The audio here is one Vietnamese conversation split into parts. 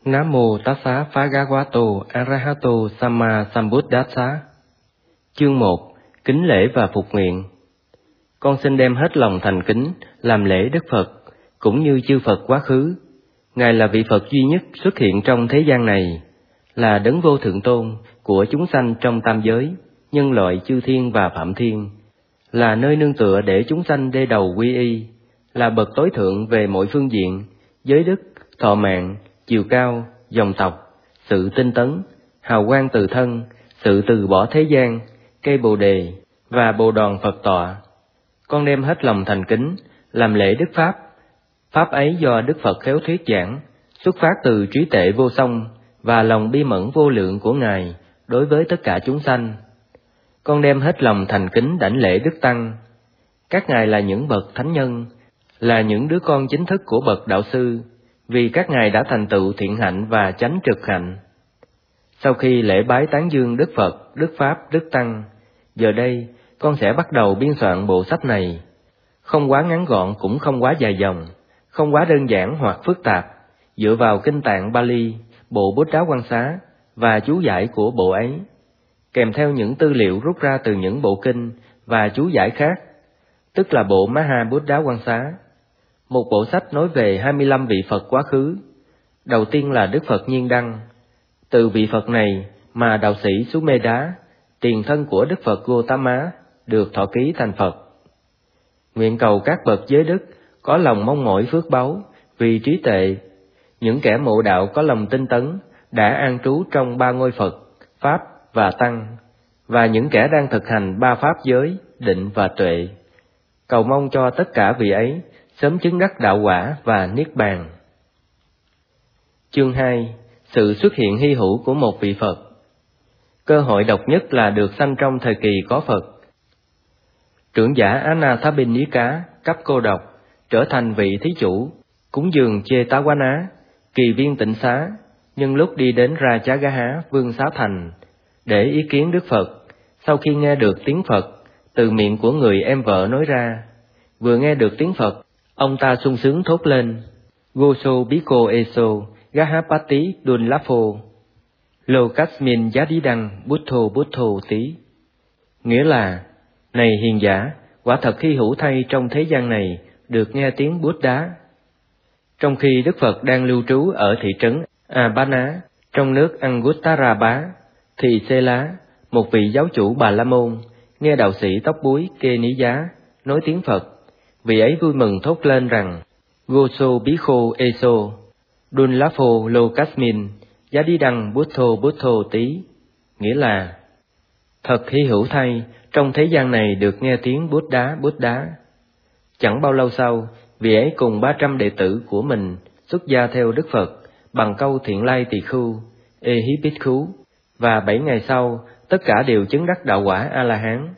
Nam mô Tassa Phagavato Arahato Samma Sambuddhassa. Chương 1. Kính lễ và phục nguyện. Con xin đem hết lòng thành kính làm lễ Đức Phật, cũng như chư Phật quá khứ. Ngài là vị Phật duy nhất xuất hiện trong thế gian này, là đấng vô thượng tôn của chúng sanh trong tam giới, nhân loại, chư thiên và phạm thiên, là nơi nương tựa để chúng sanh đê đầu quy y, là bậc tối thượng về mọi phương diện, giới đức, thọ mạng, chiều cao, dòng tộc, sự tinh tấn, hào quang từ thân, sự từ bỏ thế gian, cây bồ đề và bồ đòn Phật tọa. Con đem hết lòng thành kính làm lễ Đức Pháp. Pháp ấy do Đức Phật khéo thuyết giảng, xuất phát từ trí tuệ vô song và lòng bi mẫn vô lượng của Ngài đối với tất cả chúng sanh. Con đem hết lòng thành kính đảnh lễ Đức Tăng. Các ngài là những bậc thánh nhân, là những đứa con chính thức của bậc đạo sư, vì các ngài đã thành tựu thiện hạnh và chánh trực hạnh. Sau khi lễ bái tán dương Đức Phật, Đức Pháp, Đức Tăng, giờ đây con sẽ bắt đầu biên soạn bộ sách này, không quá ngắn gọn cũng không quá dài dòng, không quá đơn giản hoặc phức tạp, dựa vào kinh tạng Bali, bộ Bút Đáo Quan Xá và chú giải của bộ ấy, kèm theo những tư liệu rút ra từ những bộ kinh và chú giải khác, tức là bộ Maha Bút Đáo Quan Xá. Một bộ sách nói về 25 vị Phật quá khứ. Đầu tiên là Đức Phật Nhiên Đăng. Từ vị Phật này mà đạo sĩ Sumedá, tiền thân của Đức Phật Gotama, được thọ ký thành Phật. Nguyện cầu các bậc giới đức có lòng mong mỏi phước báu vì trí tuệ, những kẻ mộ đạo có lòng tinh tấn đã an trú trong ba ngôi Phật, Pháp và Tăng, và những kẻ đang thực hành ba pháp giới, định và tuệ. Cầu mong cho tất cả vị ấy sớm chứng đắc đạo quả và niết bàn. Chương 2. Sự xuất hiện hy hữu của một vị Phật. Cơ hội độc nhất là được sanh trong thời kỳ có Phật. Trưởng giả Anathapindika cấp cô độc trở thành vị thí chủ, cúng dường Chetawāna, kỳ viên tịnh xá, nhân lúc đi đến Rajagaha vương xá thành để ý kiến Đức Phật. Sau khi nghe được tiếng Phật từ miệng của người em vợ nói ra, vừa nghe được tiếng Phật, ông ta sung sướng thốt lên: Goso Biko Eso Gahapati Dunlapho Lokasmin Yadidang Buddho Buddho Tí. Nghĩa là: này hiền giả, quả thật hy hữu thay trong thế gian này được nghe tiếng Buddha. Trong khi Đức Phật đang lưu trú ở thị trấn Abana trong nước Anguttarabá, thì Sela, một vị giáo chủ Bà La Môn, nghe đạo sĩ tóc búi Kê Ní Giá nói tiếng Phật. Vị ấy vui mừng thốt lên rằng: Goso Bikho Eso Dunlapho Lokasmin Yadidang Buddho Buddho Tí. Nghĩa là: thật hy hữu thay trong thế gian này được nghe tiếng Buddha Buddha. Chẳng bao lâu sau, vị ấy cùng 300 đệ tử của mình xuất gia theo Đức Phật bằng câu Thiện Lai Tỳ Khưu, Ehipitkhú, và 7 ngày sau tất cả đều chứng đắc đạo quả A-la-hán.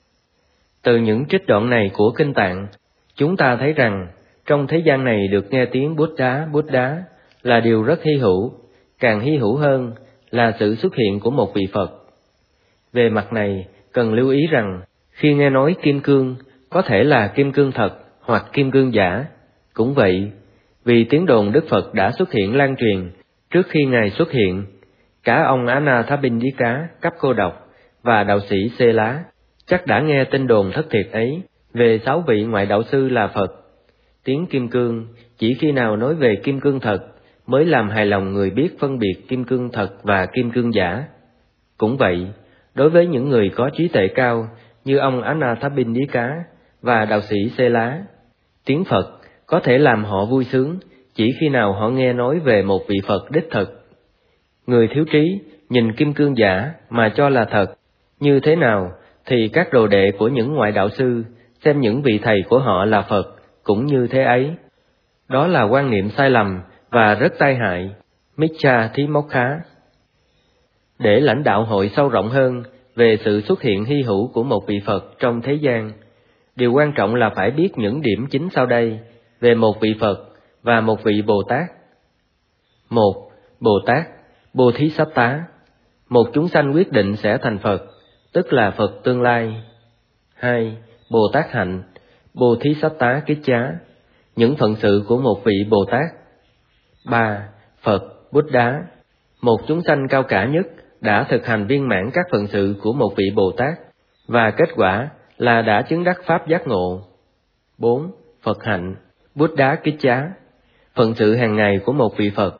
Từ những trích đoạn này của kinh tạng, chúng ta thấy rằng trong thế gian này được nghe tiếng Buddha Buddha là điều rất hy hữu. Càng hy hữu hơn là sự xuất hiện của một vị Phật. Về mặt này, cần lưu ý rằng khi nghe nói kim cương, có thể là kim cương thật hoặc kim cương giả. Cũng vậy, vì tiếng đồn Đức Phật đã xuất hiện lan truyền trước khi Ngài xuất hiện, cả ông Anathapindika cấp cô độc và đạo sĩ Sela chắc đã nghe tin đồn thất thiệt ấy về 6 vị ngoại đạo sư là Phật. Tiếng kim cương chỉ khi nào nói về kim cương thật mới làm hài lòng người biết phân biệt kim cương thật và kim cương giả. Cũng vậy, đối với những người có trí tuệ cao như ông Anathapindika và đạo sĩ Sela, tiếng Phật có thể làm họ vui sướng chỉ khi nào họ nghe nói về một vị Phật đích thực. Người thiếu trí nhìn kim cương giả mà cho là thật, như thế nào thì các đồ đệ của những ngoại đạo sư xem những vị thầy của họ là Phật cũng như thế ấy. Đó là quan niệm sai lầm và rất tai hại, Miccha Thí Mokha. Để lãnh đạo hội sâu rộng hơn về sự xuất hiện hy hữu của một vị Phật trong thế gian, điều quan trọng là phải biết những điểm chính sau đây về một vị Phật và một vị Bồ Tát. 1. Bồ Tát, Bodhisattva, một chúng sanh quyết định sẽ thành Phật, tức là Phật tương lai. 2. Bồ Tát hạnh, Bodhisattva Kichá, những phận sự của một vị Bồ Tát. 3. Phật, Buddha, một chúng sanh cao cả nhất, đã thực hành viên mãn các phận sự của một vị Bồ Tát, và kết quả là đã chứng đắc pháp giác ngộ. 4. Phật hạnh, Buddha kích chá, phận sự hàng ngày của một vị Phật.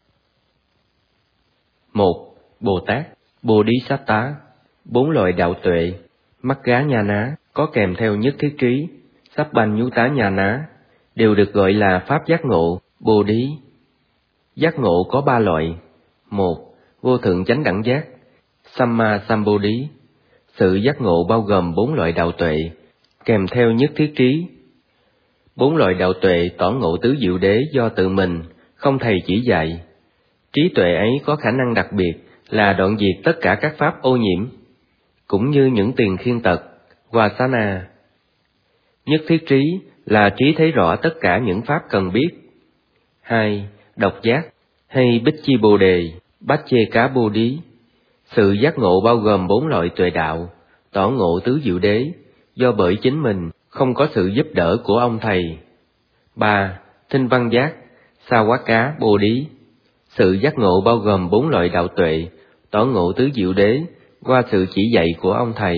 1. Bồ Tát, Bodhisatta, 4 loại đạo tuệ, Magga Nhana có kèm theo nhất thiết trí, Sabbanyutta Nhana đều được gọi là pháp giác ngộ, Bodhi. Giác ngộ có 3 loại. 1. Vô thượng chánh đẳng giác, Samma Sambuddhi, sự giác ngộ bao gồm 4 loại đạo tuệ, kèm theo nhất thiết trí. 4 loại đạo tuệ tỏ ngộ tứ diệu đế do tự mình, không thầy chỉ dạy. Trí tuệ ấy có khả năng đặc biệt là đoạn diệt tất cả các pháp ô nhiễm, cũng như những tiền khiên tật, Vasana. Nhất thiết trí là trí thấy rõ tất cả những pháp cần biết. 2. Độc giác hay Bích Chi Bồ Đề, Bát Chê Cá Bồ Đí, sự giác ngộ bao gồm 4 loại tuệ đạo, tỏ ngộ tứ diệu đế, do bởi chính mình, không có sự giúp đỡ của ông thầy. 3. Thinh văn giác, Sa Quá Cá Bồ Đí, sự giác ngộ bao gồm 4 loại đạo tuệ, tỏ ngộ tứ diệu đế, qua sự chỉ dạy của ông thầy.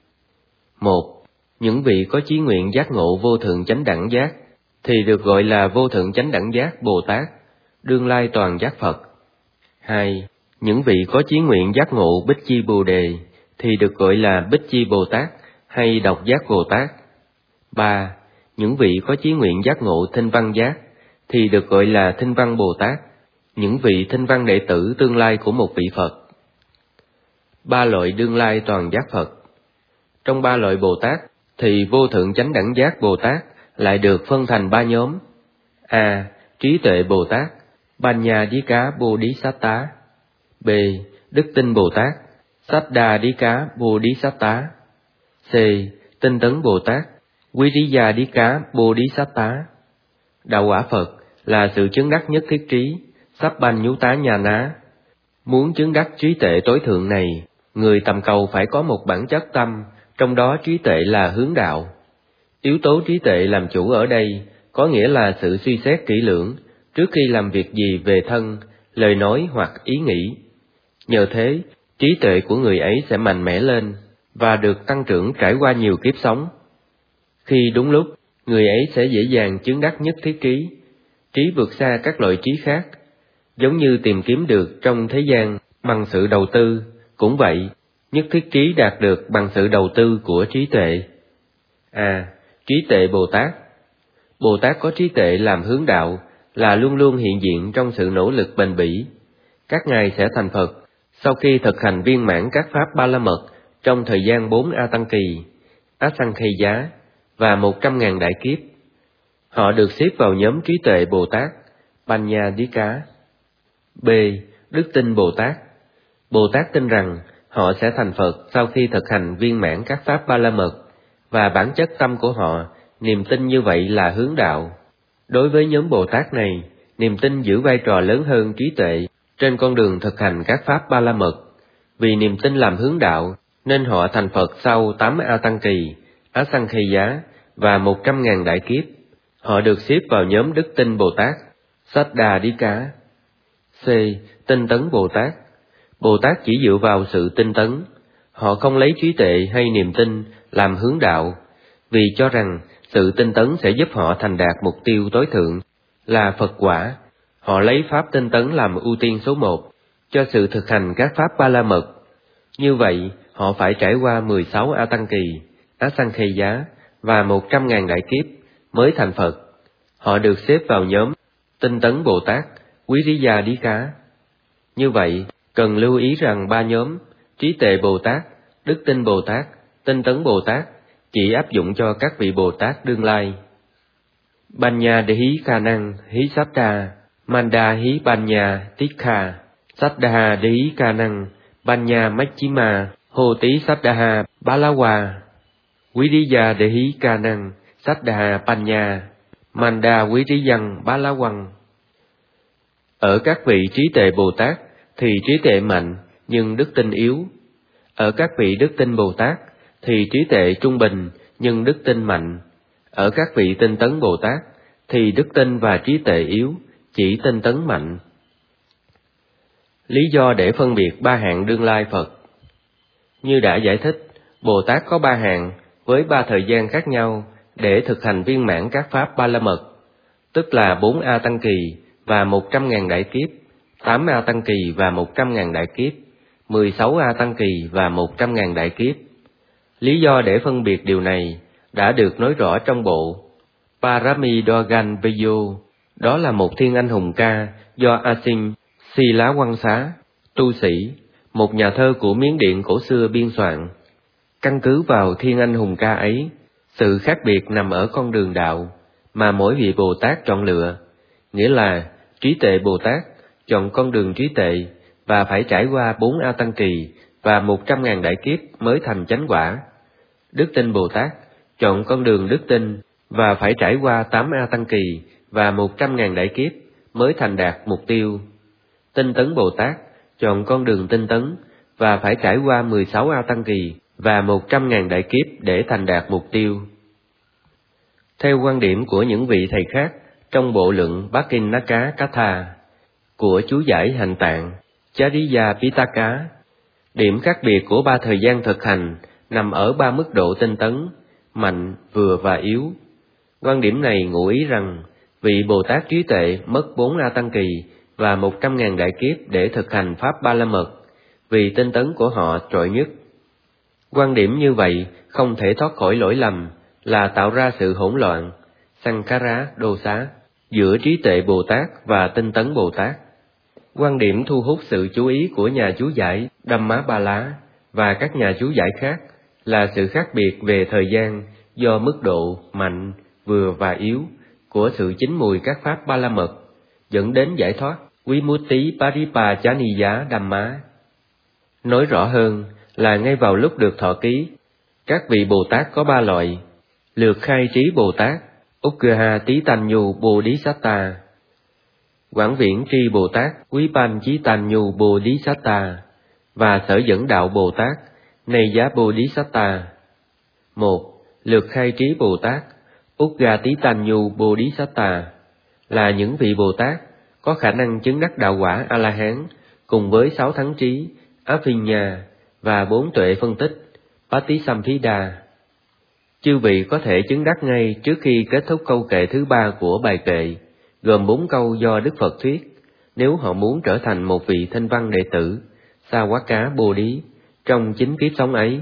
1. Những vị có chí nguyện giác ngộ vô thượng chánh đẳng giác, thì được gọi là vô thượng chánh đẳng giác Bồ Tát, đương lai toàn giác Phật. 2. Những vị có chí nguyện giác ngộ Bích Chi Bồ Đề, thì được gọi là Bích Chi Bồ Tát hay Độc Giác Bồ Tát. 3. Những vị có chí nguyện giác ngộ Thinh Văn Giác, thì được gọi là Thinh Văn Bồ Tát, những vị Thinh Văn đệ tử tương lai của một vị Phật. 3 loại đương lai toàn giác Phật. Trong 3 loại Bồ Tát, thì vô thượng chánh đẳng giác Bồ Tát lại được phân thành 3 nhóm. A. Trí tuệ Bồ Tát, Panyadika Bodhisatta. B. Đức tin Bồ Tát, Saddadika Bodhisatta. C. Tinh tấn Bồ Tát, Viriyadika Bodhisatta. Đạo quả Phật là sự chứng đắc nhất thiết trí, Sabbanyutta Nhana. Muốn chứng đắc trí tuệ tối thượng này, người tầm cầu phải có một bản chất tâm, trong đó trí tuệ là hướng đạo. Yếu tố trí tuệ làm chủ ở đây có nghĩa là sự suy xét kỹ lưỡng trước khi làm việc gì về thân, lời nói hoặc ý nghĩ. Nhờ thế, trí tuệ của người ấy sẽ mạnh mẽ lên và được tăng trưởng trải qua nhiều kiếp sống. Khi đúng lúc, người ấy sẽ dễ dàng chứng đắc nhất thiết trí, trí vượt xa các loại trí khác, giống như tìm kiếm được trong thế gian bằng sự đầu tư. Cũng vậy, nhất thiết trí đạt được bằng sự đầu tư của trí tuệ. A. Trí tuệ Bồ Tát. Bồ Tát có trí tuệ làm hướng đạo là luôn luôn hiện diện trong sự nỗ lực bền bỉ. Các ngài sẽ thành Phật sau khi thực hành viên mãn các pháp Ba La Mật trong thời gian 4 A Tăng Kỳ, Asankhaya và 100.000 đại kiếp. Họ được xếp vào nhóm trí tuệ Bồ Tát, Panyadika. B. Đức tin Bồ Tát. Bồ Tát tin rằng họ sẽ thành Phật sau khi thực hành viên mãn các pháp Ba La Mật, và bản chất tâm của họ, niềm tin như vậy là hướng đạo. Đối với nhóm Bồ Tát này, niềm tin giữ vai trò lớn hơn trí tuệ trên con đường thực hành các pháp Ba La Mật. Vì niềm tin làm hướng đạo, nên họ thành Phật sau 8 A Tăng Kỳ, Asankhaya và 100.000 đại kiếp. Họ được xếp vào nhóm đức tin Bồ Tát, Saddadika. C. Tinh tấn Bồ Tát. Bồ Tát chỉ dựa vào sự tinh tấn. Họ không lấy trí tuệ hay niềm tin làm hướng đạo, vì cho rằng sự tinh tấn sẽ giúp họ thành đạt mục tiêu tối thượng là Phật quả. Họ lấy pháp tinh tấn làm ưu tiên số 1 cho sự thực hành các pháp Ba La Mật. Như vậy, họ phải trải qua 16 A Tăng Kỳ, Asankhaya và 100.000 đại kiếp mới thành Phật. Họ được xếp vào nhóm tinh tấn Bồ Tát, Viriyadika. Như vậy, cần lưu ý rằng 3 nhóm trí tuệ Bồ Tát, đức tin Bồ Tát, tinh tấn Bồ Tát chỉ áp dụng cho các vị Bồ Tát đương lai. Banya Dehi Kanang Hí Satta, Manda Hí Banya Tikha, Saddha Dehi Kanang, Banya Machima, Hồ Tí Saddha Balawa, Viriya Dehi Kanang, Saddha Panya, Manda Viriyang Balawang. Ở các vị trí tuệ Bồ Tát thì trí tuệ mạnh nhưng đức tin yếu. Ở các vị đức tin Bồ Tát thì trí tuệ trung bình nhưng đức tin mạnh. Ở các vị tinh tấn Bồ Tát thì đức tin và trí tuệ yếu, chỉ tinh tấn mạnh. Lý do để phân biệt ba hạng đương lai Phật. Như đã giải thích, Bồ Tát có ba hạng với ba thời gian khác nhau để thực hành viên mãn các pháp ba la mật, tức là 4 A Tăng Kỳ và 100.000 đại kiếp, 8 A Tăng Kỳ và 100.000 đại kiếp, 16 A Tăng Kỳ và 100.000 đại kiếp. Lý do để phân biệt điều này đã được nói rõ trong bộ Paramidorgan Veyo, đó là một thiên anh hùng ca do Asin Si Lá Quăng Xá, tu sĩ, một nhà thơ của Miến Điện cổ xưa biên soạn. Căn cứ vào thiên anh hùng ca ấy, sự khác biệt nằm ở con đường đạo mà mỗi vị Bồ Tát chọn lựa, nghĩa là trí tuệ Bồ Tát chọn con đường trí tuệ và phải trải qua 4 A Tăng Kỳ và 100.000 đại kiếp mới thành chánh quả. Đức Tin Bồ Tát chọn con đường đức tin và phải trải qua 8 A Tăng Kỳ và 100.000 đại kiếp mới thành đạt mục tiêu. Tinh tấn Bồ Tát chọn con đường tinh tấn và phải trải qua 16 A Tăng Kỳ và 100.000 đại kiếp để thành đạt mục tiêu. Theo quan điểm của những vị thầy khác trong bộ luận Bhakti-Naka Katha của chú giải Hành Tạng Chariya Pitaka, điểm khác biệt của ba thời gian thực hành nằm ở ba mức độ tinh tấn, mạnh, vừa và yếu. Quan điểm này ngụ ý rằng vị Bồ Tát trí tuệ mất 4 A Tăng Kỳ và 100.000 đại kiếp để thực hành pháp ba la mật, vì tinh tấn của họ trội nhất. Quan điểm như vậy không thể thoát khỏi lỗi lầm là tạo ra sự hỗn loạn, Sankara Dosa, giữa trí tuệ Bồ Tát và tinh tấn Bồ Tát. Quan điểm thu hút sự chú ý của nhà chú giải Dhammapala và các nhà chú giải khác là sự khác biệt về thời gian do mức độ mạnh, vừa và yếu của sự chín mùi các pháp ba la mật, dẫn đến giải thoát Vimutti Paripachaniya Dhamma. Nói rõ hơn là ngay vào lúc được thọ ký, các vị Bồ Tát có ba loại: lược khai trí Bồ Tát, Ukkaha Titanyu Bodhisatta, Quảng Viễn Tri Bồ Tát, Vipanchitanyu Bodhisatta và sở dẫn đạo Bồ Tát, Neya Bodhisatta. 1. Lược khai trí Bồ Tát, Uggatitanyu Bodhisatta là những vị Bồ Tát có khả năng chứng đắc đạo quả A-la-hán cùng với 6 thắng trí, Abhiññā và 4 tuệ phân tích, Patisamphida. Chư vị có thể chứng đắc ngay trước khi kết thúc câu kệ thứ 3 của bài kệ, gồm 4 câu do Đức Phật thuyết, nếu họ muốn trở thành một vị thanh văn đệ tử, Sāvaka Bodhi, trong 9 kiếp sống ấy.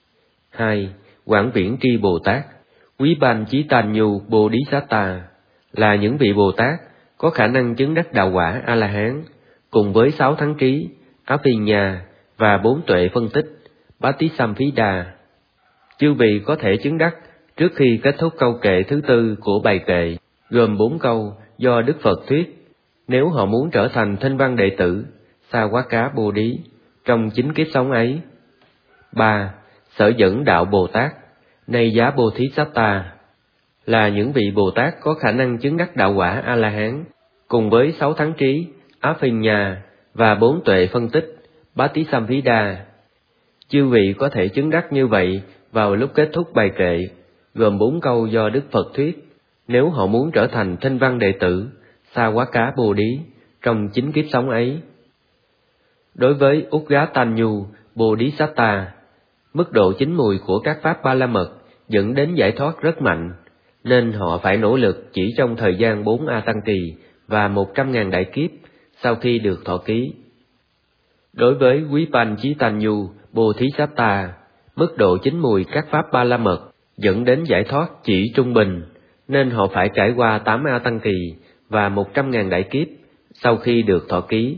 2. Quảng Viễn Tri Bồ Tát, Vipanchitanyu Bodhisatta là những vị Bồ Tát có khả năng chứng đắc đạo quả A-la-hán cùng với 6 thắng trí, Abhiññā và 4 tuệ phân tích, Patisamphida. Chư vị có thể chứng đắc trước khi kết thúc câu kệ thứ 4 của bài kệ, gồm 4 câu do Đức Phật thuyết, nếu họ muốn trở thành thanh văn đệ tử, Sāvaka Bodhi, trong 9 kiếp sống ấy. 3. Sở dẫn đạo Bồ Tát, Neya Bodhisatta là những vị Bồ Tát có khả năng chứng đắc đạo quả A-la-hán cùng với 6 thắng trí, Abhiññā và 4 tuệ phân tích, Patisamphida. Chư vị có thể chứng đắc như vậy vào lúc kết thúc bài kệ, gồm 4 câu do Đức Phật thuyết, nếu họ muốn trở thành thanh văn đệ tử, Sāvaka Bodhi, trong 9 kiếp sống ấy. Đối với Uggatitanyu Bodhisatta, mức độ chín mùi của các pháp ba la mật dẫn đến giải thoát rất mạnh, nên họ phải nỗ lực chỉ trong thời gian 4 A Tăng Kỳ và 100.000 đại kiếp sau khi được thọ ký. Đối với Vipanchitanyu Bodhisatta, mức độ chín mùi các pháp ba la mật dẫn đến giải thoát chỉ trung bình, nên họ phải trải qua 8 A Tăng Kỳ và 100.000 đại kiếp sau khi được thọ ký.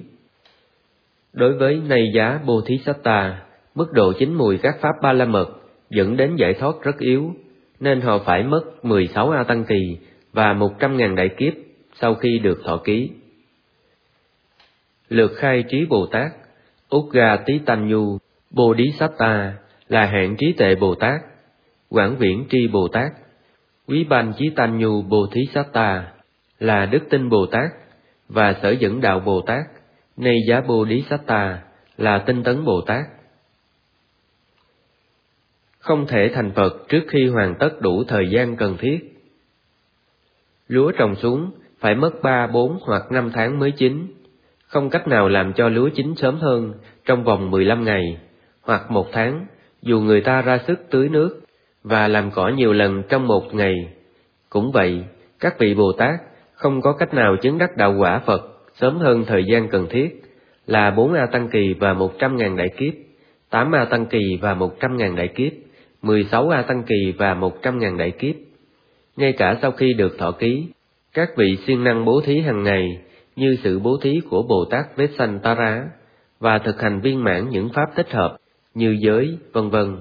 Đối với Neya Bodhisatta, mức độ chín mùi các pháp ba la mật dẫn đến giải thoát rất yếu, nên họ phải mất 16 A Tăng Kỳ và 100.000 đại kiếp sau khi được thọ ký. Lược khai trí Bồ Tát, Uggatitanyu Bodhisatta là hạng trí tuệ Bồ Tát, Quảng Viễn Tri Bồ Tát, Vipanchitanyu Bodhisatta là đức tin Bồ Tát và sở dẫn đạo Bồ Tát, Neya Bodhisatta là tinh tấn Bồ Tát. Không thể thành Phật trước khi hoàn tất đủ thời gian cần thiết. Lúa trồng xuống phải mất 3, 4 hoặc 5 tháng mới chín. không cách nào làm cho lúa chín sớm hơn trong vòng 15 ngày hoặc 1 tháng, dù người ta ra sức tưới nước và làm cỏ nhiều lần trong 1 ngày. Cũng vậy, các vị Bồ Tát không có cách nào chứng đắc đạo quả Phật sớm hơn thời gian cần thiết là 4 A Tăng Kỳ và 100.000 đại kiếp, 8 A Tăng Kỳ và 100.000 đại kiếp, 16 A Tăng Kỳ và 100.000 đại kiếp. Ngay cả sau khi được thọ ký, các vị siêng năng bố thí hàng ngày như sự bố thí của Bồ Tát Vessantara và thực hành viên mãn những pháp thích hợp như giới, vân vân.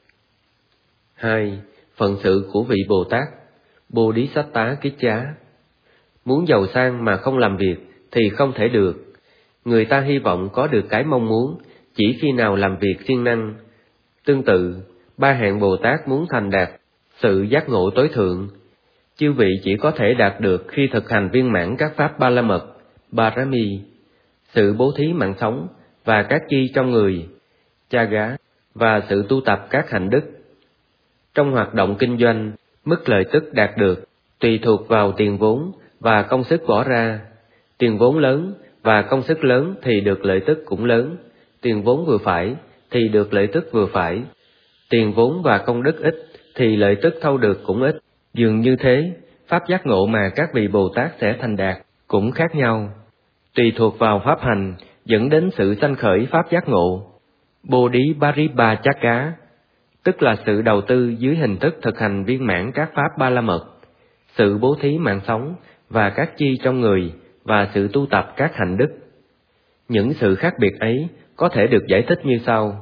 2. Phận sự của vị Bồ Tát Bodhisatta Kichá. Muốn giàu sang mà không làm việc thì không thể được. Người ta hy vọng có được cái mong muốn chỉ khi nào làm việc siêng năng. Tương tự, 3 hạng Bồ Tát muốn thành đạt sự giác ngộ tối thượng, chư vị chỉ có thể đạt được khi thực hành viên mãn các pháp ba la mật, Parami, sự bố thí mạng sống và các chi trong người, Chaga, và sự tu tập các hạnh đức. Trong hoạt động kinh doanh, mức lợi tức đạt được tùy thuộc vào tiền vốn và công sức bỏ ra. Tiền vốn lớn và công sức lớn thì được lợi tức cũng lớn, tiền vốn vừa phải thì được lợi tức vừa phải. Tiền vốn và công đức ít thì lợi tức thâu được cũng ít. Dường như thế, pháp giác ngộ mà các vị Bồ Tát sẽ thành đạt cũng khác nhau, tùy thuộc vào pháp hành dẫn đến sự sanh khởi pháp giác ngộ. Bodhiparipa-chakka, tức là sự đầu tư dưới hình thức thực hành viên mãn các pháp ba la mật, sự bố thí mạng sống và các chi trong người và sự tu tập các hạnh đức. Những sự khác biệt ấy có thể được giải thích như sau.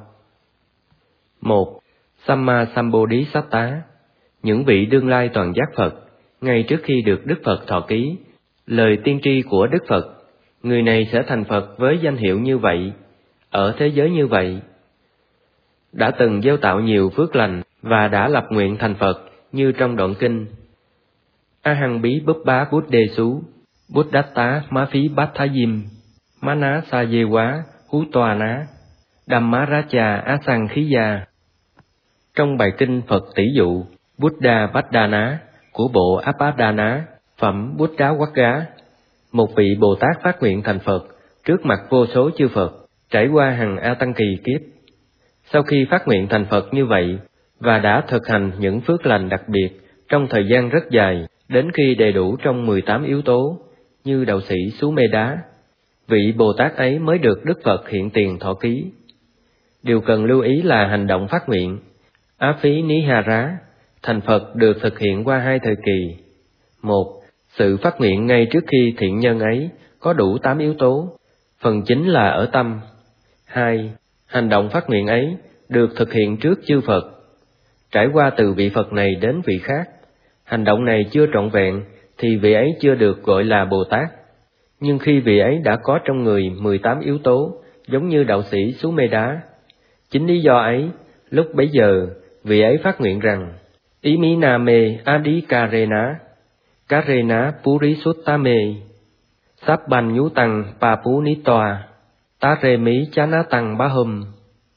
1. Samma Sambodhisatta, những vị đương lai toàn giác Phật, ngay trước khi được Đức Phật thọ ký, lời tiên tri của Đức Phật, người này sẽ thành Phật với danh hiệu như vậy, ở thế giới như vậy. Đã từng gieo tạo nhiều phước lành và đã lập nguyện thành Phật như trong đoạn kinh. Ahang bí búp bá bút đê xú, bút đát tá má phí bát thá diêm, má ná sa dê quá, hú toa ná, đam má rá trà á sang khí gia. Trong bài kinh Phật tỷ dụ Buddha Baddhana của bộ Apadana, phẩm Buddha Quagga, một vị Bồ Tát phát nguyện thành Phật trước mặt vô số chư Phật, trải qua hàng A Tăng Kỳ kiếp. Sau khi phát nguyện thành Phật như vậy và đã thực hành những phước lành đặc biệt trong thời gian rất dài, đến khi đầy đủ trong 18 yếu tố như đạo sĩ Sumedá, vị Bồ Tát ấy mới được Đức Phật hiện tiền thọ ký. Điều cần lưu ý là hành động phát nguyện Á phí ní hà rá thành Phật được thực hiện qua 2 thời kỳ. 1. Sự phát nguyện ngay trước khi thiện nhân ấy có đủ 8 yếu tố, phần chính là ở tâm. 2. Hành động phát nguyện ấy được thực hiện trước chư Phật, trải qua từ vị Phật này đến vị khác. Hành động này chưa trọn vẹn thì vị ấy chưa được gọi là Bồ Tát. Nhưng khi vị ấy đã có trong người 18 yếu tố, giống như đạo sĩ Sumedá, chính lý do ấy, lúc bấy giờ, vị ấy phát nguyện rằng, Iminame Adikarena, Karena Purisuttame, Sabban Nhú Tăng Papunitoa, Taremi Chanatang Bahum.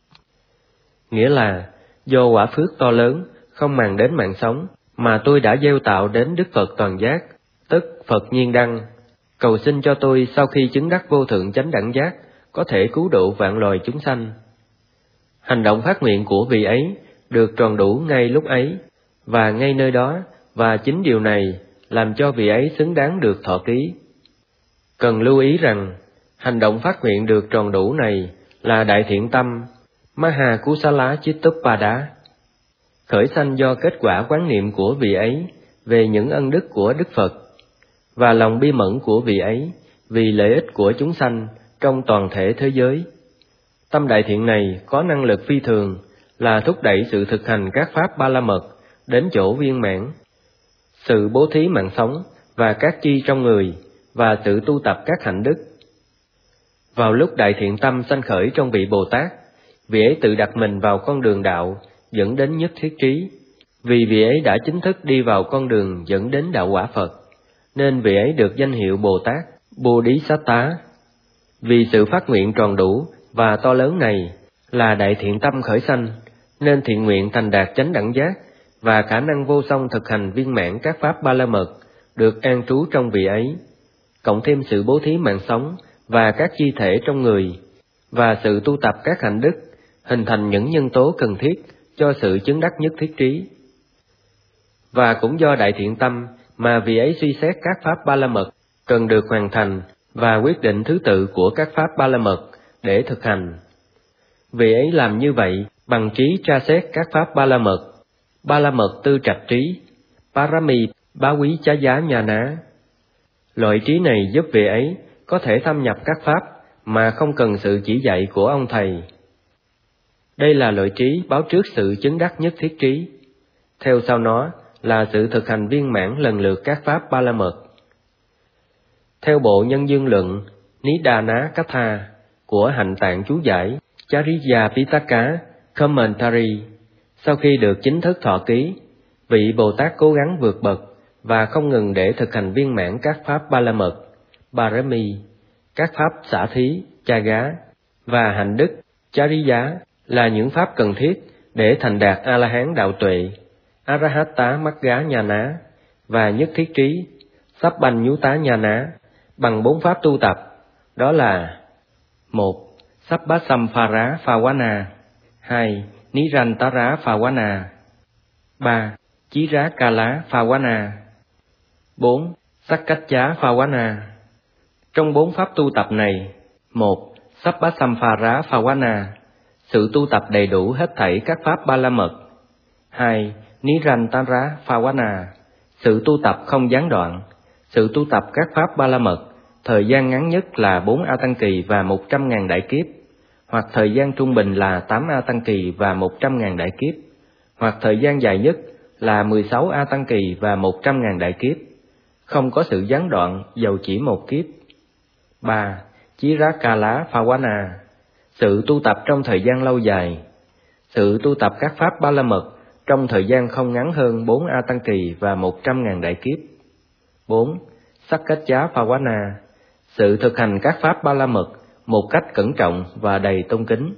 Nghĩa là, do quả phước to lớn, không màng đến mạng sống, mà tôi đã gieo tạo đến Đức Phật toàn giác, tức Phật Nhiên Đăng, cầu xin cho tôi sau khi chứng đắc vô thượng chánh đẳng giác, có thể cứu độ vạn loài chúng sanh. Hành động phát nguyện của vị ấy được tròn đủ ngay lúc ấy, và ngay nơi đó, và chính điều này làm cho vị ấy xứng đáng được thọ ký. Cần lưu ý rằng, hành động phát nguyện được tròn đủ này là đại thiện tâm, Maha Kusala Chittupada, khởi sanh do kết quả quán niệm của vị ấy về những ân đức của Đức Phật, và lòng bi mẫn của vị ấy vì lợi ích của chúng sanh trong toàn thể thế giới. Tâm đại thiện này có năng lực phi thường là thúc đẩy sự thực hành các pháp ba la mật đến chỗ viên mãn, sự bố thí mạng sống và các chi trong người, và sự tu tập các hạnh đức. Vào lúc đại thiện tâm sanh khởi trong vị Bồ Tát, vị ấy tự đặt mình vào con đường đạo dẫn đến nhất thiết trí, vì vị ấy đã chính thức đi vào con đường dẫn đến đạo quả Phật, nên vị ấy được danh hiệu Bồ Tát Bodhisatta. Vì sự phát nguyện tròn đủ và to lớn này là đại thiện tâm khởi sanh, nên thiện nguyện thành đạt chánh đẳng giác và khả năng vô song thực hành viên mãn các pháp ba la mật được an trú trong vị ấy, cộng thêm sự bố thí mạng sống và các chi thể trong người, và sự tu tập các hạnh đức, hình thành những nhân tố cần thiết cho sự chứng đắc nhất thiết trí. Và cũng do đại thiện tâm mà vị ấy suy xét các pháp ba la mật cần được hoàn thành và quyết định thứ tự của các pháp ba la mật để thực hành. Vị ấy làm như vậy bằng trí tra xét các pháp ba la mật tư trạch trí, Parami bá quý chá giá nhà ná. Loại trí này giúp vị ấy có thể thâm nhập các pháp mà không cần sự chỉ dạy của ông thầy. Đây là loại trí báo trước sự chứng đắc nhất thiết trí. Theo sau nó là sự thực hành viên mãn lần lượt các pháp ba la mật. Theo bộ Nhân Dương Luận Nidana Katha của Hạnh Tạng chú giải Chariya Pitaka Commentary, sau khi được chính thức thọ ký, vị Bồ Tát cố gắng vượt bậc và không ngừng để thực hành viên mãn các pháp ba la mật, Parami, các pháp xả thí, Chaga và hạnh đức, Chariya là những pháp cần thiết để thành đạt A-la-hán đạo tuệ, Arahata Magga Nhana và nhất thiết trí, Sabbanyuta Nhana bằng 4 pháp tu tập, đó là: 1. Sabbasamphara Phawana, 2. Nirantara Phawana, 3. Chirakala Phawana, 4. Sakkaccha Phawana. Trong 4 pháp tu tập này: 1. Sabbasamphara Phawana, sự tu tập đầy đủ hết thảy các pháp ba la mật. 2. Nirantara Phawana, sự tu tập không gián đoạn, sự tu tập các pháp ba la mật, thời gian ngắn nhất là 4 A Tăng Kỳ và 100.000 đại kiếp, hoặc thời gian trung bình là 8 A Tăng Kỳ và 100.000 đại kiếp, hoặc thời gian dài nhất là 16 A Tăng Kỳ và 100.000 đại kiếp, không có sự gián đoạn dầu chỉ một kiếp. 3. Chirakala Phawana, sự tu tập trong thời gian lâu dài, sự tu tập các pháp ba la mật trong thời gian không ngắn hơn 4 A Tăng Kỳ và 100.000 đại kiếp. 4. Sakkaccha Phawana, sự thực hành các pháp ba la mật một cách cẩn trọng và đầy tôn kính.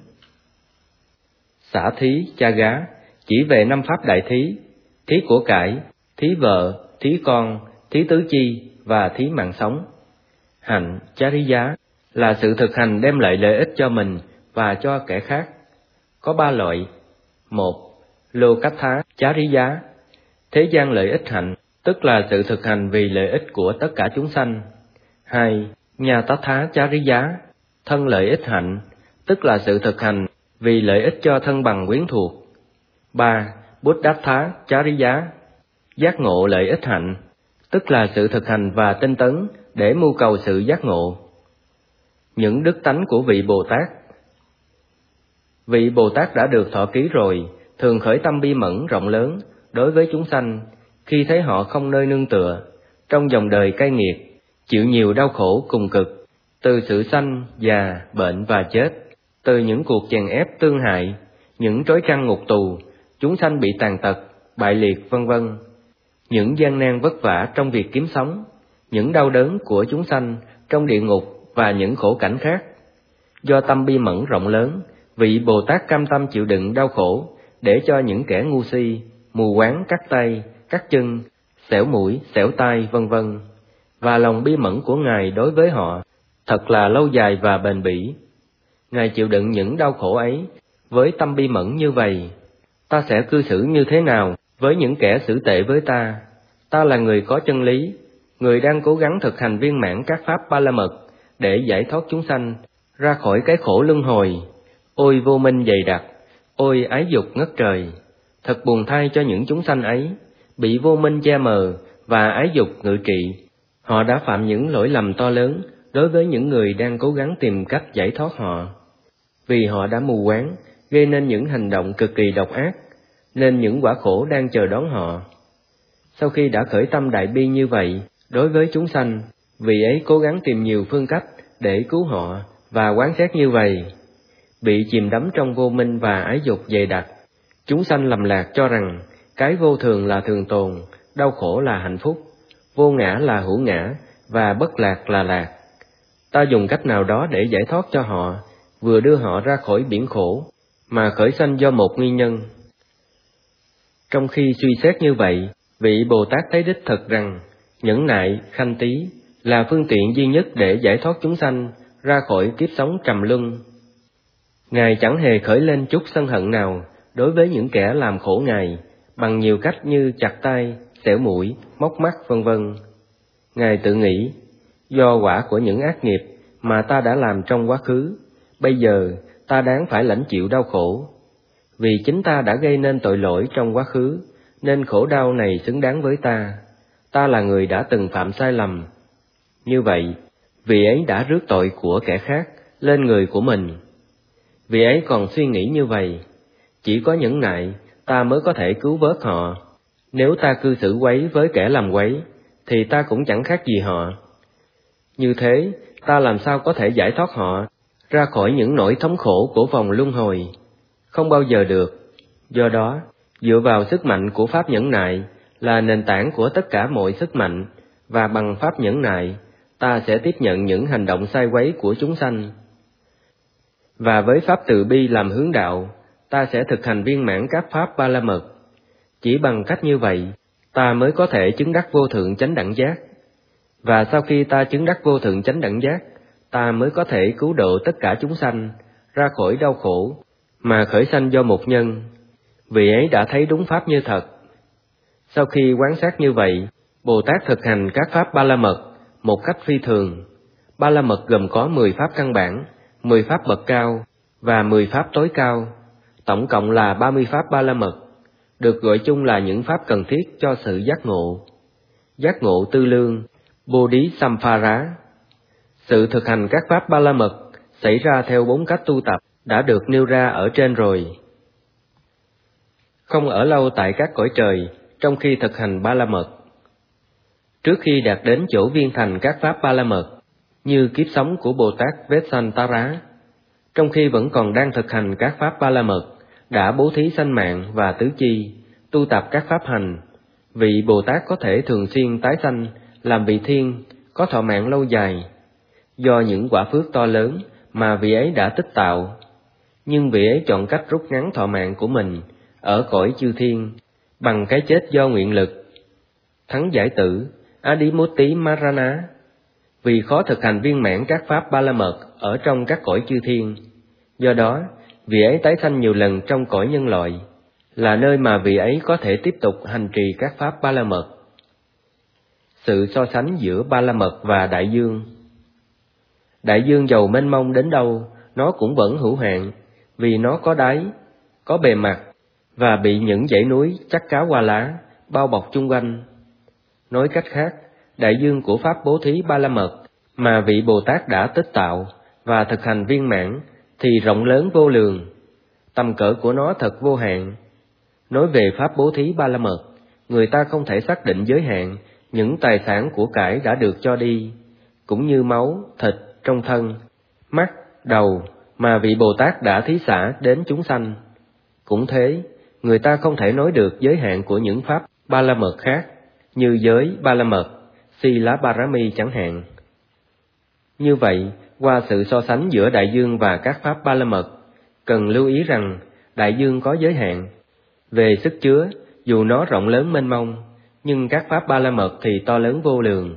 Xả thí, Chaga chỉ về 5 pháp đại thí: thí của cải, thí vợ, thí con, thí tứ chi và thí mạng sống. Hạnh, Chariya là sự thực hành đem lại lợi ích cho mình và cho kẻ khác. Có 3 loại: 1. Lokatha Chariya, thế gian lợi ích hạnh, tức là sự thực hành vì lợi ích của tất cả chúng sanh. 2. Nyatatha Chariya, thân lợi ích hạnh, tức là sự thực hành vì lợi ích cho thân bằng quyến thuộc. 3. Buddhatha Chariya, giác ngộ lợi ích hạnh, tức là sự thực hành và tinh tấn để mưu cầu sự giác ngộ. Những đức tánh của vị Bồ Tát. Vị Bồ Tát đã được thọ ký rồi, thường khởi tâm bi mẫn rộng lớn đối với chúng sanh khi thấy họ không nơi nương tựa, trong dòng đời cay nghiệt, chịu nhiều đau khổ cùng cực, từ sự sanh, già, bệnh và chết, từ những cuộc chèn ép tương hại, những trói trăng ngục tù, chúng sanh bị tàn tật, bại liệt vân vân, những gian nan vất vả trong việc kiếm sống, những đau đớn của chúng sanh trong địa ngục và những khổ cảnh khác. Do tâm bi mẫn rộng lớn, vị Bồ Tát cam tâm chịu đựng đau khổ để cho những kẻ ngu si, mù quáng cắt tay, cắt chân, xẻo mũi, xẻo tai vân vân, và lòng bi mẫn của Ngài đối với họ thật là lâu dài và bền bỉ. Ngài chịu đựng những đau khổ ấy với tâm bi mẫn như vậy. Ta sẽ cư xử như thế nào với những kẻ xử tệ với ta? Ta là người có chân lý, người đang cố gắng thực hành viên mãn các pháp ba la mật để giải thoát chúng sanh ra khỏi cái khổ luân hồi. Ôi vô minh dày đặc, ôi ái dục ngất trời! Thật buồn thay cho những chúng sanh ấy, bị vô minh che mờ và ái dục ngự trị. Họ đã phạm những lỗi lầm to lớn đối với những người đang cố gắng tìm cách giải thoát họ. Vì họ đã mù quáng, gây nên những hành động cực kỳ độc ác, nên những quả khổ đang chờ đón họ. Sau khi đã khởi tâm đại bi như vậy đối với chúng sanh, vị ấy cố gắng tìm nhiều phương cách để cứu họ và quán xét như vậy. Bị chìm đắm trong vô minh và ái dục dày đặc, chúng sanh lầm lạc cho rằng cái vô thường là thường tồn, đau khổ là hạnh phúc, vô ngã là hữu ngã và bất lạc là lạc. Ta dùng cách nào đó để giải thoát cho họ, vừa đưa họ ra khỏi biển khổ, mà khởi sanh do một nguyên nhân. Trong khi suy xét như vậy, vị Bồ Tát thấy đích thực rằng nhẫn nại, khanh tí là phương tiện duy nhất để giải thoát chúng sanh ra khỏi kiếp sống trầm luân. Ngài chẳng hề khởi lên chút sân hận nào đối với những kẻ làm khổ Ngài bằng nhiều cách như chặt tay, xẻo mũi, móc mắt vân vân. Ngài tự nghĩ, do quả của những ác nghiệp mà ta đã làm trong quá khứ, bây giờ ta đáng phải lãnh chịu đau khổ. Vì chính ta đã gây nên tội lỗi trong quá khứ, nên khổ đau này xứng đáng với ta. Ta là người đã từng phạm sai lầm. Như vậy, vị ấy đã rước tội của kẻ khác lên người của mình. Vị ấy còn suy nghĩ như vậy, chỉ có nhẫn nại ta mới có thể cứu vớt họ. Nếu ta cư xử quấy với kẻ làm quấy, thì ta cũng chẳng khác gì họ. Như thế, ta làm sao có thể giải thoát họ ra khỏi những nỗi thống khổ của vòng luân hồi? Không bao giờ được. Do đó, dựa vào sức mạnh của pháp nhẫn nại là nền tảng của tất cả mọi sức mạnh, và bằng pháp nhẫn nại, ta sẽ tiếp nhận những hành động sai quấy của chúng sanh. Và với pháp từ bi làm hướng đạo, ta sẽ thực hành viên mãn các pháp ba la mật. Chỉ bằng cách như vậy, ta mới có thể chứng đắc vô thượng chánh đẳng giác. Và sau khi ta chứng đắc vô thượng chánh đẳng giác, ta mới có thể cứu độ tất cả chúng sanh ra khỏi đau khổ mà khởi sanh do một nhân. Vị ấy đã thấy đúng pháp như thật. Sau khi quán sát như vậy, Bồ Tát thực hành các pháp ba la mật một cách phi thường. Ba la mật gồm có 10 pháp căn bản, 10 pháp bậc cao và 10 pháp tối cao, tổng cộng là 30 pháp ba la mật, được gọi chung là những pháp cần thiết cho sự giác ngộ. Giác ngộ tư lương, Bodhisattva. Sự thực hành các pháp ba la mật xảy ra theo 4 cách tu tập đã được nêu ra ở trên rồi. Không ở lâu tại các cõi trời trong khi thực hành ba la mật. Trước khi đạt đến chỗ viên thành các pháp ba la mật, như kiếp sống của Bồ Tát Vessantara, trong khi vẫn còn đang thực hành các pháp ba la mật, đã bố thí sanh mạng và tứ chi, tu tập các pháp hành, vị Bồ Tát có thể thường xuyên tái sanh làm vị thiên, có thọ mạng lâu dài, do những quả phước to lớn mà vị ấy đã tích tạo. Nhưng vị ấy chọn cách rút ngắn thọ mạng của mình ở cõi chư thiên bằng cái chết do nguyện lực. Thắng giải tử Adimutti Marana, vì khó thực hành viên mãn các pháp ba la mật ở trong các cõi chư thiên. Do đó, vị ấy tái sanh nhiều lần trong cõi nhân loại, là nơi mà vị ấy có thể tiếp tục hành trì các pháp ba la mật. Sự so sánh giữa ba la mật và đại dương. Đại dương giàu mênh mông đến đâu, nó cũng vẫn hữu hạn, vì nó có đáy, có bề mặt, và bị những dãy núi chắt cáo hoa lá bao bọc chung quanh. Nói cách khác, đại dương của pháp bố thí ba la mật mà vị Bồ Tát đã tích tạo và thực hành viên mãn thì rộng lớn vô lượng, tầm cỡ của nó thật vô hạn. Nói về pháp bố thí ba la mật, người ta không thể xác định giới hạn những tài sản của cải đã được cho đi, cũng như máu, thịt trong thân, mắt, đầu mà vị Bồ Tát đã thí xả đến chúng sanh. Cũng thế, người ta không thể nói được giới hạn của những pháp ba la mật khác, như giới ba la mật, Silaparami chẳng hạn. Như vậy, qua sự so sánh giữa đại dương và các pháp ba la mật, cần lưu ý rằng đại dương có giới hạn. Về sức chứa, dù nó rộng lớn mênh mông, nhưng các pháp ba la mật thì to lớn vô lượng.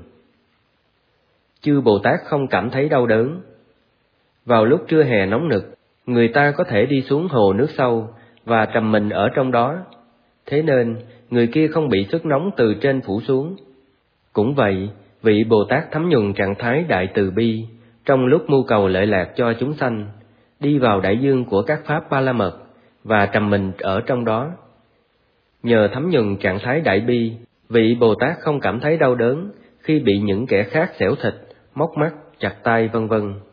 Chư Bồ Tát không cảm thấy đau đớn. Vào lúc trưa hè nóng nực, người ta có thể đi xuống hồ nước sâu và trầm mình ở trong đó. Thế nên, người kia không bị sức nóng từ trên phủ xuống. Cũng vậy, vị Bồ Tát thấm nhuần trạng thái đại từ bi trong lúc mưu cầu lợi lạc cho chúng sanh, đi vào đại dương của các pháp ba la mật và trầm mình ở trong đó. Nhờ thấm nhuần trạng thái đại bi, vị Bồ Tát không cảm thấy đau đớn khi bị những kẻ khác xẻo thịt, móc mắt, chặt tay vân vân.